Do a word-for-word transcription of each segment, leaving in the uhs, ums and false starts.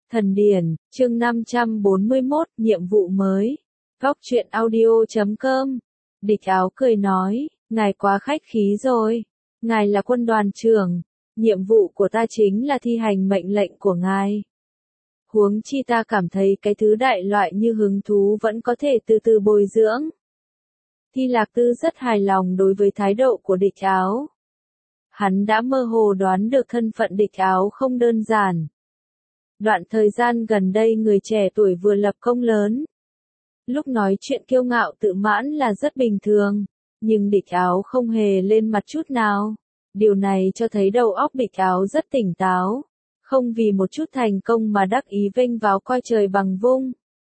Thần điển, chương năm trăm bốn mươi mốt, nhiệm vụ mới. Góc truyện audio chấm com. Địch Áo cười nói, ngài quá khách khí rồi. Ngài là quân đoàn trưởng. Nhiệm vụ của ta chính là thi hành mệnh lệnh của ngài. Huống chi ta cảm thấy cái thứ đại loại như hứng thú vẫn có thể từ từ bồi dưỡng. Thi Lạc Tư rất hài lòng đối với thái độ của Địch Áo. Hắn đã mơ hồ đoán được thân phận Địch Áo không đơn giản. Đoạn thời gian gần đây người trẻ tuổi vừa lập công lớn. Lúc nói chuyện kiêu ngạo tự mãn là rất bình thường, nhưng Địch Áo không hề lên mặt chút nào. Điều này cho thấy đầu óc Địch Áo rất tỉnh táo, không vì một chút thành công mà đắc ý vênh váo coi trời bằng vung.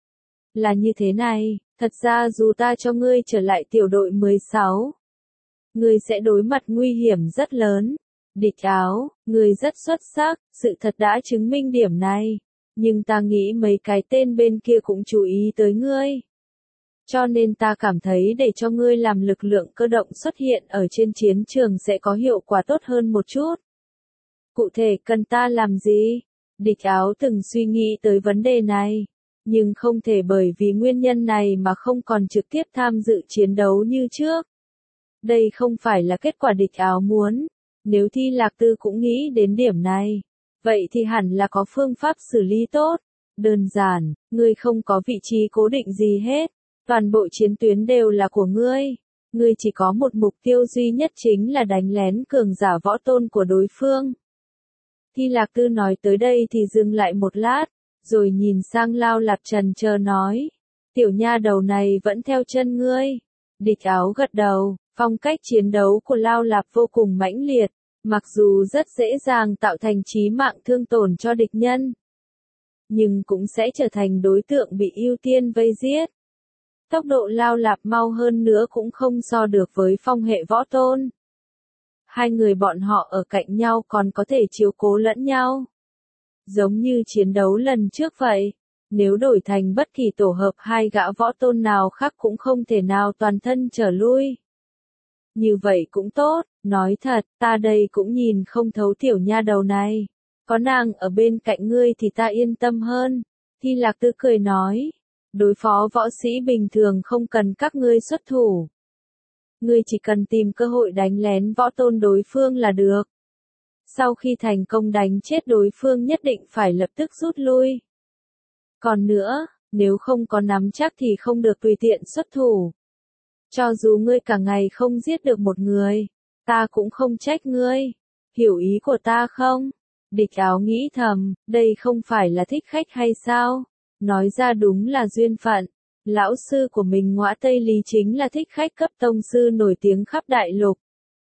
Là như thế này, thật ra dù ta cho ngươi trở lại tiểu đội mười sáu, ngươi sẽ đối mặt nguy hiểm rất lớn. Địch Áo, ngươi rất xuất sắc, sự thật đã chứng minh điểm này. Nhưng ta nghĩ mấy cái tên bên kia cũng chú ý tới ngươi. Cho nên ta cảm thấy để cho ngươi làm lực lượng cơ động xuất hiện ở trên chiến trường sẽ có hiệu quả tốt hơn một chút. Cụ thể cần ta làm gì? Địch Áo từng suy nghĩ tới vấn đề này. Nhưng không thể bởi vì nguyên nhân này mà không còn trực tiếp tham dự chiến đấu như trước. Đây không phải là kết quả Địch Áo muốn. Nếu Thi Lạc Tư cũng nghĩ đến điểm này, vậy thì hẳn là có phương pháp xử lý tốt. Đơn giản, ngươi không có vị trí cố định gì hết. Toàn bộ chiến tuyến đều là của ngươi. Ngươi chỉ có một mục tiêu duy nhất chính là đánh lén cường giả võ tôn của đối phương. Thi Lạc Tư nói tới đây thì dừng lại một lát, rồi nhìn sang Lao Lạp trần chờ nói. Tiểu nha đầu này vẫn theo chân ngươi. Địch Áo gật đầu. Phong cách chiến đấu của Lao Lạp vô cùng mãnh liệt, mặc dù rất dễ dàng tạo thành chí mạng thương tổn cho địch nhân, nhưng cũng sẽ trở thành đối tượng bị ưu tiên vây giết. Tốc độ Lao Lạp mau hơn nữa cũng không so được với phong hệ võ tôn. Hai người bọn họ ở cạnh nhau còn có thể chiếu cố lẫn nhau. Giống như chiến đấu lần trước vậy, nếu đổi thành bất kỳ tổ hợp hai gã võ tôn nào khác cũng không thể nào toàn thân trở lui. Như vậy cũng tốt, nói thật, ta đây cũng nhìn không thấu tiểu nha đầu này. Có nàng ở bên cạnh ngươi thì ta yên tâm hơn. Thi Lạc Tư cười nói, đối phó võ sĩ bình thường không cần các ngươi xuất thủ. Ngươi chỉ cần tìm cơ hội đánh lén võ tôn đối phương là được. Sau khi thành công đánh chết đối phương nhất định phải lập tức rút lui. Còn nữa, nếu không có nắm chắc thì không được tùy tiện xuất thủ. Cho dù ngươi cả ngày không giết được một người, ta cũng không trách ngươi. Hiểu ý của ta không? Địch Áo nghĩ thầm, đây không phải là thích khách hay sao? Nói ra đúng là duyên phận. Lão sư của mình Ngõa Tây Lý chính là thích khách cấp tông sư nổi tiếng khắp đại lục.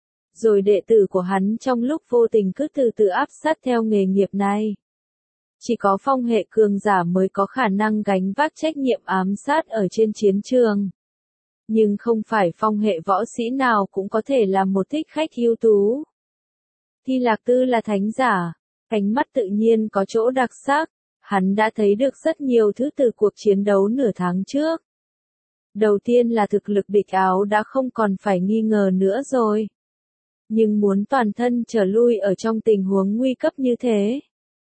Rồi đệ tử của hắn trong lúc vô tình cứ từ từ áp sát theo nghề nghiệp này. Chỉ có phong hệ cường giả mới có khả năng gánh vác trách nhiệm ám sát ở trên chiến trường. Nhưng không phải phong hệ võ sĩ nào cũng có thể làm một thích khách ưu tú. Thi Lạc Tư là thánh giả, ánh mắt tự nhiên có chỗ đặc sắc, hắn đã thấy được rất nhiều thứ từ cuộc chiến đấu nửa tháng trước. Đầu tiên là thực lực Địch Áo đã không còn phải nghi ngờ nữa rồi. Nhưng muốn toàn thân trở lui ở trong tình huống nguy cấp như thế,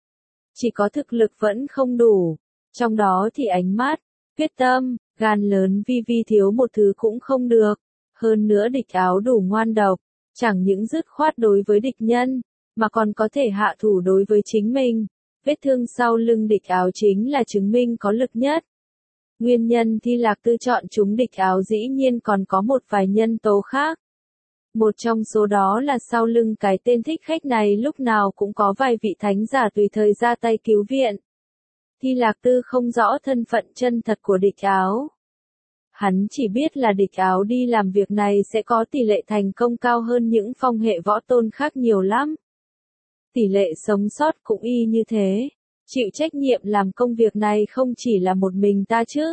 chỉ có thực lực vẫn không đủ, trong đó thì ánh mắt, quyết tâm, gan lớn vi vi thiếu một thứ cũng không được. Hơn nữa Địch Áo đủ ngoan độc, chẳng những dứt khoát đối với địch nhân, mà còn có thể hạ thủ đối với chính mình. Vết thương sau lưng Địch Áo chính là chứng minh có lực nhất. Nguyên nhân Thi Lạc Tư chọn chúng Địch Áo dĩ nhiên còn có một vài nhân tố khác. Một trong số đó là sau lưng cái tên thích khách này lúc nào cũng có vài vị thánh giả tùy thời ra tay cứu viện. Thi Lạc Tư không rõ thân phận chân thật của Địch Áo. Hắn chỉ biết là Địch Áo đi làm việc này sẽ có tỷ lệ thành công cao hơn những phong hệ võ tôn khác nhiều lắm. Tỷ lệ sống sót cũng y như thế. Chịu trách nhiệm làm công việc này không chỉ là một mình ta chứ?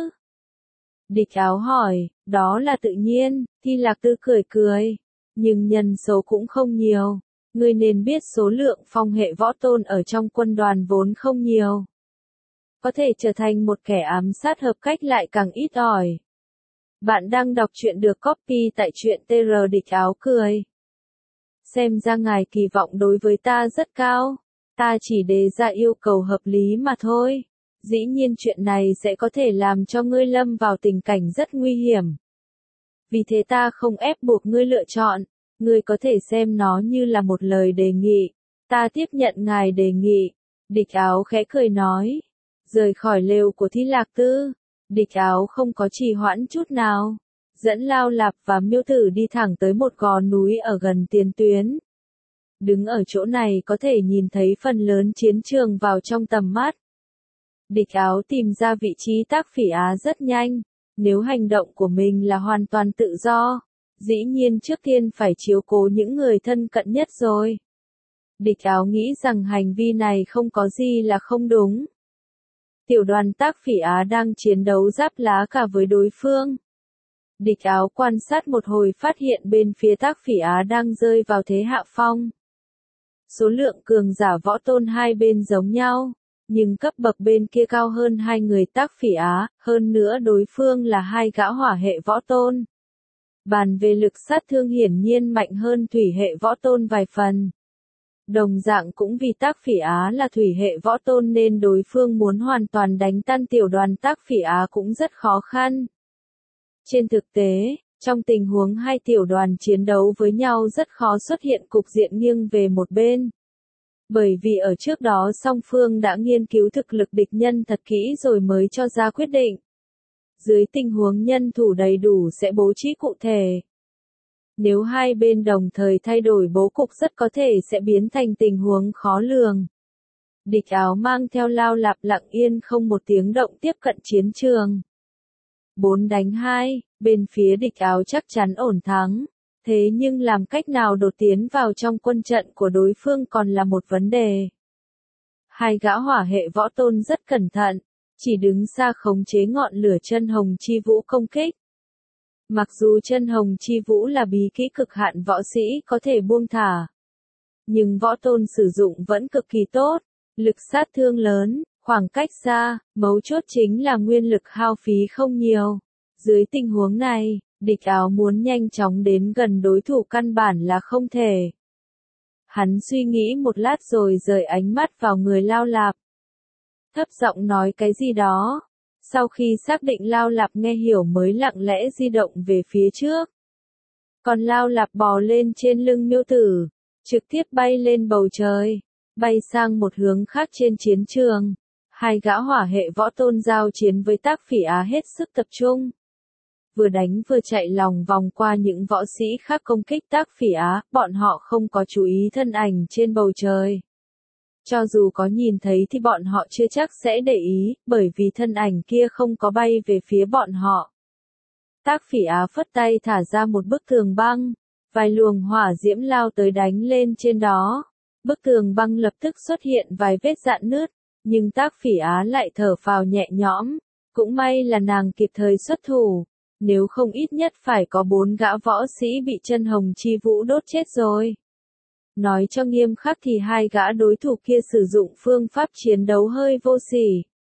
Địch Áo hỏi, đó là tự nhiên. Thi Lạc Tư cười cười. Nhưng nhân số cũng không nhiều. Ngươi nên biết số lượng phong hệ võ tôn ở trong quân đoàn vốn không nhiều. Có thể trở thành một kẻ ám sát hợp cách lại càng ít ỏi. Bạn đang đọc truyện được copy tại truyện tê rờ. Địch Áo cười. Xem ra ngài kỳ vọng đối với ta rất cao. Ta chỉ đề ra yêu cầu hợp lý mà thôi. Dĩ nhiên chuyện này sẽ có thể làm cho ngươi lâm vào tình cảnh rất nguy hiểm. Vì thế ta không ép buộc ngươi lựa chọn, ngươi có thể xem nó như là một lời đề nghị. Ta tiếp nhận ngài đề nghị. Địch Áo khẽ cười nói. Rời khỏi lều của Thi Lạc Tư, Địch Áo không có trì hoãn chút nào. Dẫn Lao Lạp và Miêu Tử đi thẳng tới một gò núi ở gần tiền tuyến. Đứng ở chỗ này có thể nhìn thấy phần lớn chiến trường vào trong tầm mắt. Địch Áo tìm ra vị trí Tác Phỉ Á rất nhanh. Nếu hành động của mình là hoàn toàn tự do, dĩ nhiên trước tiên phải chiếu cố những người thân cận nhất rồi. Địch Áo nghĩ rằng hành vi này không có gì là không đúng. Tiểu đoàn Tác Phỉ Á đang chiến đấu giáp lá cả với đối phương. Địch Áo quan sát một hồi phát hiện bên phía Tác Phỉ Á đang rơi vào thế hạ phong. Số lượng cường giả võ tôn hai bên giống nhau, nhưng cấp bậc bên kia cao hơn hai người Tác Phỉ Á, hơn nữa đối phương là hai gã hỏa hệ võ tôn. Bàn về lực sát thương hiển nhiên mạnh hơn thủy hệ võ tôn vài phần. Đồng dạng cũng vì Tác Phỉ Á là thủy hệ võ tôn nên đối phương muốn hoàn toàn đánh tan tiểu đoàn Tác Phỉ Á cũng rất khó khăn. Trên thực tế, trong tình huống hai tiểu đoàn chiến đấu với nhau rất khó xuất hiện cục diện nghiêng về một bên. Bởi vì ở trước đó song phương đã nghiên cứu thực lực địch nhân thật kỹ rồi mới cho ra quyết định. Dưới tình huống nhân thủ đầy đủ sẽ bố trí cụ thể. Nếu hai bên đồng thời thay đổi bố cục rất có thể sẽ biến thành tình huống khó lường. Địch Áo mang theo Lao Lạp lặng yên không một tiếng động tiếp cận chiến trường. bốn đánh hai, bên phía Địch Áo chắc chắn ổn thắng. Thế nhưng làm cách nào đột tiến vào trong quân trận của đối phương còn là một vấn đề. Hai gã hỏa hệ võ tôn rất cẩn thận, chỉ đứng xa khống chế ngọn lửa chân hồng chi vũ công kích. Mặc dù chân hồng chi vũ là bí kỹ cực hạn võ sĩ có thể buông thả, nhưng võ tôn sử dụng vẫn cực kỳ tốt, lực sát thương lớn, khoảng cách xa, mấu chốt chính là nguyên lực hao phí không nhiều. Dưới tình huống này, Địch Áo muốn nhanh chóng đến gần đối thủ căn bản là không thể. Hắn suy nghĩ một lát rồi rời ánh mắt vào người Lao Lạp. Thấp giọng nói cái gì đó. Sau khi xác định Lao Lạp nghe hiểu mới lặng lẽ di động về phía trước. Còn Lao Lạp bò lên trên lưng Miêu Tử, trực tiếp bay lên bầu trời, bay sang một hướng khác trên chiến trường. Hai gã hỏa hệ võ tôn giao chiến với Tác Phỉ Á hết sức tập trung. Vừa đánh vừa chạy lòng vòng qua những võ sĩ khác công kích Tác Phỉ Á, bọn họ không có chú ý thân ảnh trên bầu trời. Cho dù có nhìn thấy thì bọn họ chưa chắc sẽ để ý, bởi vì thân ảnh kia không có bay về phía bọn họ. Tác Phỉ Á phất tay thả ra một bức tường băng, vài luồng hỏa diễm lao tới đánh lên trên đó. Bức tường băng lập tức xuất hiện vài vết rạn nứt, nhưng Tác Phỉ Á lại thở phào nhẹ nhõm. Cũng may là nàng kịp thời xuất thủ, nếu không ít nhất phải có bốn gã võ sĩ bị chân hồng chi vũ đốt chết rồi. Nói cho nghiêm khắc thì hai gã đối thủ kia sử dụng phương pháp chiến đấu hơi vô sỉ,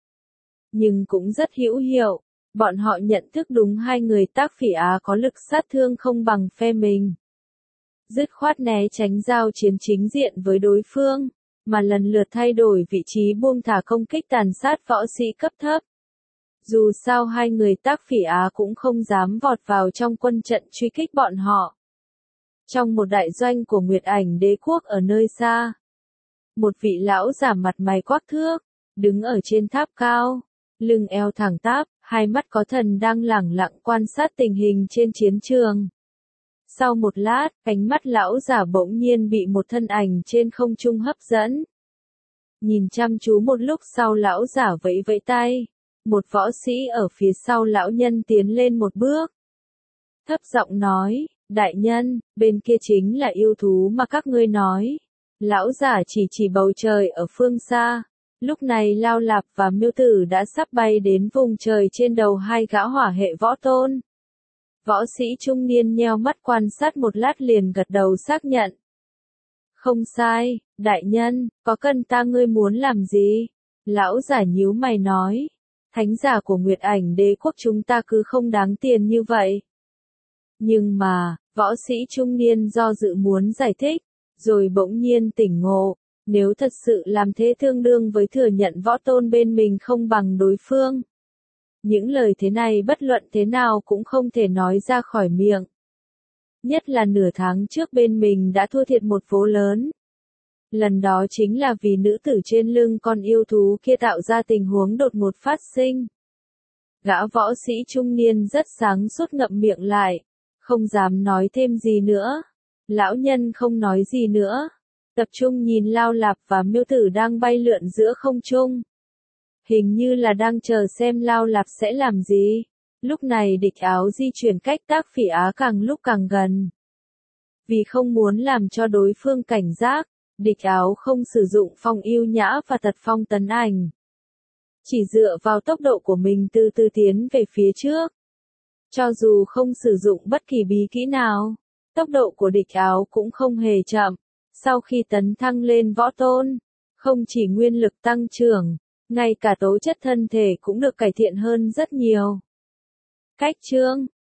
nhưng cũng rất hữu hiệu. Bọn họ nhận thức đúng hai người Tác Phỉ Á có lực sát thương không bằng phe mình. Dứt khoát né tránh giao chiến chính diện với đối phương, mà lần lượt thay đổi vị trí buông thả công kích tàn sát võ sĩ cấp thấp. Dù sao hai người Tác Phỉ Á cũng không dám vọt vào trong quân trận truy kích bọn họ. Trong một đại doanh của Nguyệt Ảnh Đế quốc ở nơi xa, một vị lão giả mặt mày quắc thước, đứng ở trên tháp cao, lưng eo thẳng tắp, hai mắt có thần đang lẳng lặng quan sát tình hình trên chiến trường. Sau một lát, ánh mắt lão giả bỗng nhiên bị một thân ảnh trên không trung hấp dẫn. Nhìn chăm chú một lúc sau lão giả vẫy vẫy tay, một võ sĩ ở phía sau lão nhân tiến lên một bước. Thấp giọng nói, đại nhân, bên kia chính là yêu thú mà các ngươi nói. Lão giả chỉ chỉ bầu trời ở phương xa. Lúc này Lao Lạp và Miêu Tử đã sắp bay đến vùng trời trên đầu hai gã hỏa hệ võ tôn. Võ sĩ trung niên nheo mắt quan sát một lát liền gật đầu xác nhận. Không sai, đại nhân, có cần ta ngươi muốn làm gì? Lão giả nhíu mày nói. Thánh giả của Nguyệt Ảnh Đế quốc chúng ta cứ không đáng tiền như vậy. Nhưng mà, võ sĩ trung niên do dự muốn giải thích, rồi bỗng nhiên tỉnh ngộ. Nếu thật sự làm thế tương đương với thừa nhận võ tôn bên mình không bằng đối phương. Những lời thế này bất luận thế nào cũng không thể nói ra khỏi miệng. Nhất là nửa tháng trước bên mình đã thua thiệt một vố lớn. Lần đó chính là vì nữ tử trên lưng con yêu thú kia tạo ra tình huống đột ngột phát sinh. Gã võ sĩ trung niên rất sáng suốt ngậm miệng lại, không dám nói thêm gì nữa. Lão nhân không nói gì nữa, tập trung nhìn Lao Lạp và Miêu Tử đang bay lượn giữa không trung. Hình như là đang chờ xem Lao Lạp sẽ làm gì. Lúc này Địch Áo di chuyển cách Tác Phỉ Á càng lúc càng gần. Vì không muốn làm cho đối phương cảnh giác, Địch Áo không sử dụng phong yêu nhã và tật phong tấn ảnh. Chỉ dựa vào tốc độ của mình từ từ tiến về phía trước. Cho dù không sử dụng bất kỳ bí kỹ nào, tốc độ của Địch Áo cũng không hề chậm. Sau khi tấn thăng lên võ tôn, không chỉ nguyên lực tăng trưởng, ngay cả tố chất thân thể cũng được cải thiện hơn rất nhiều. Cách chương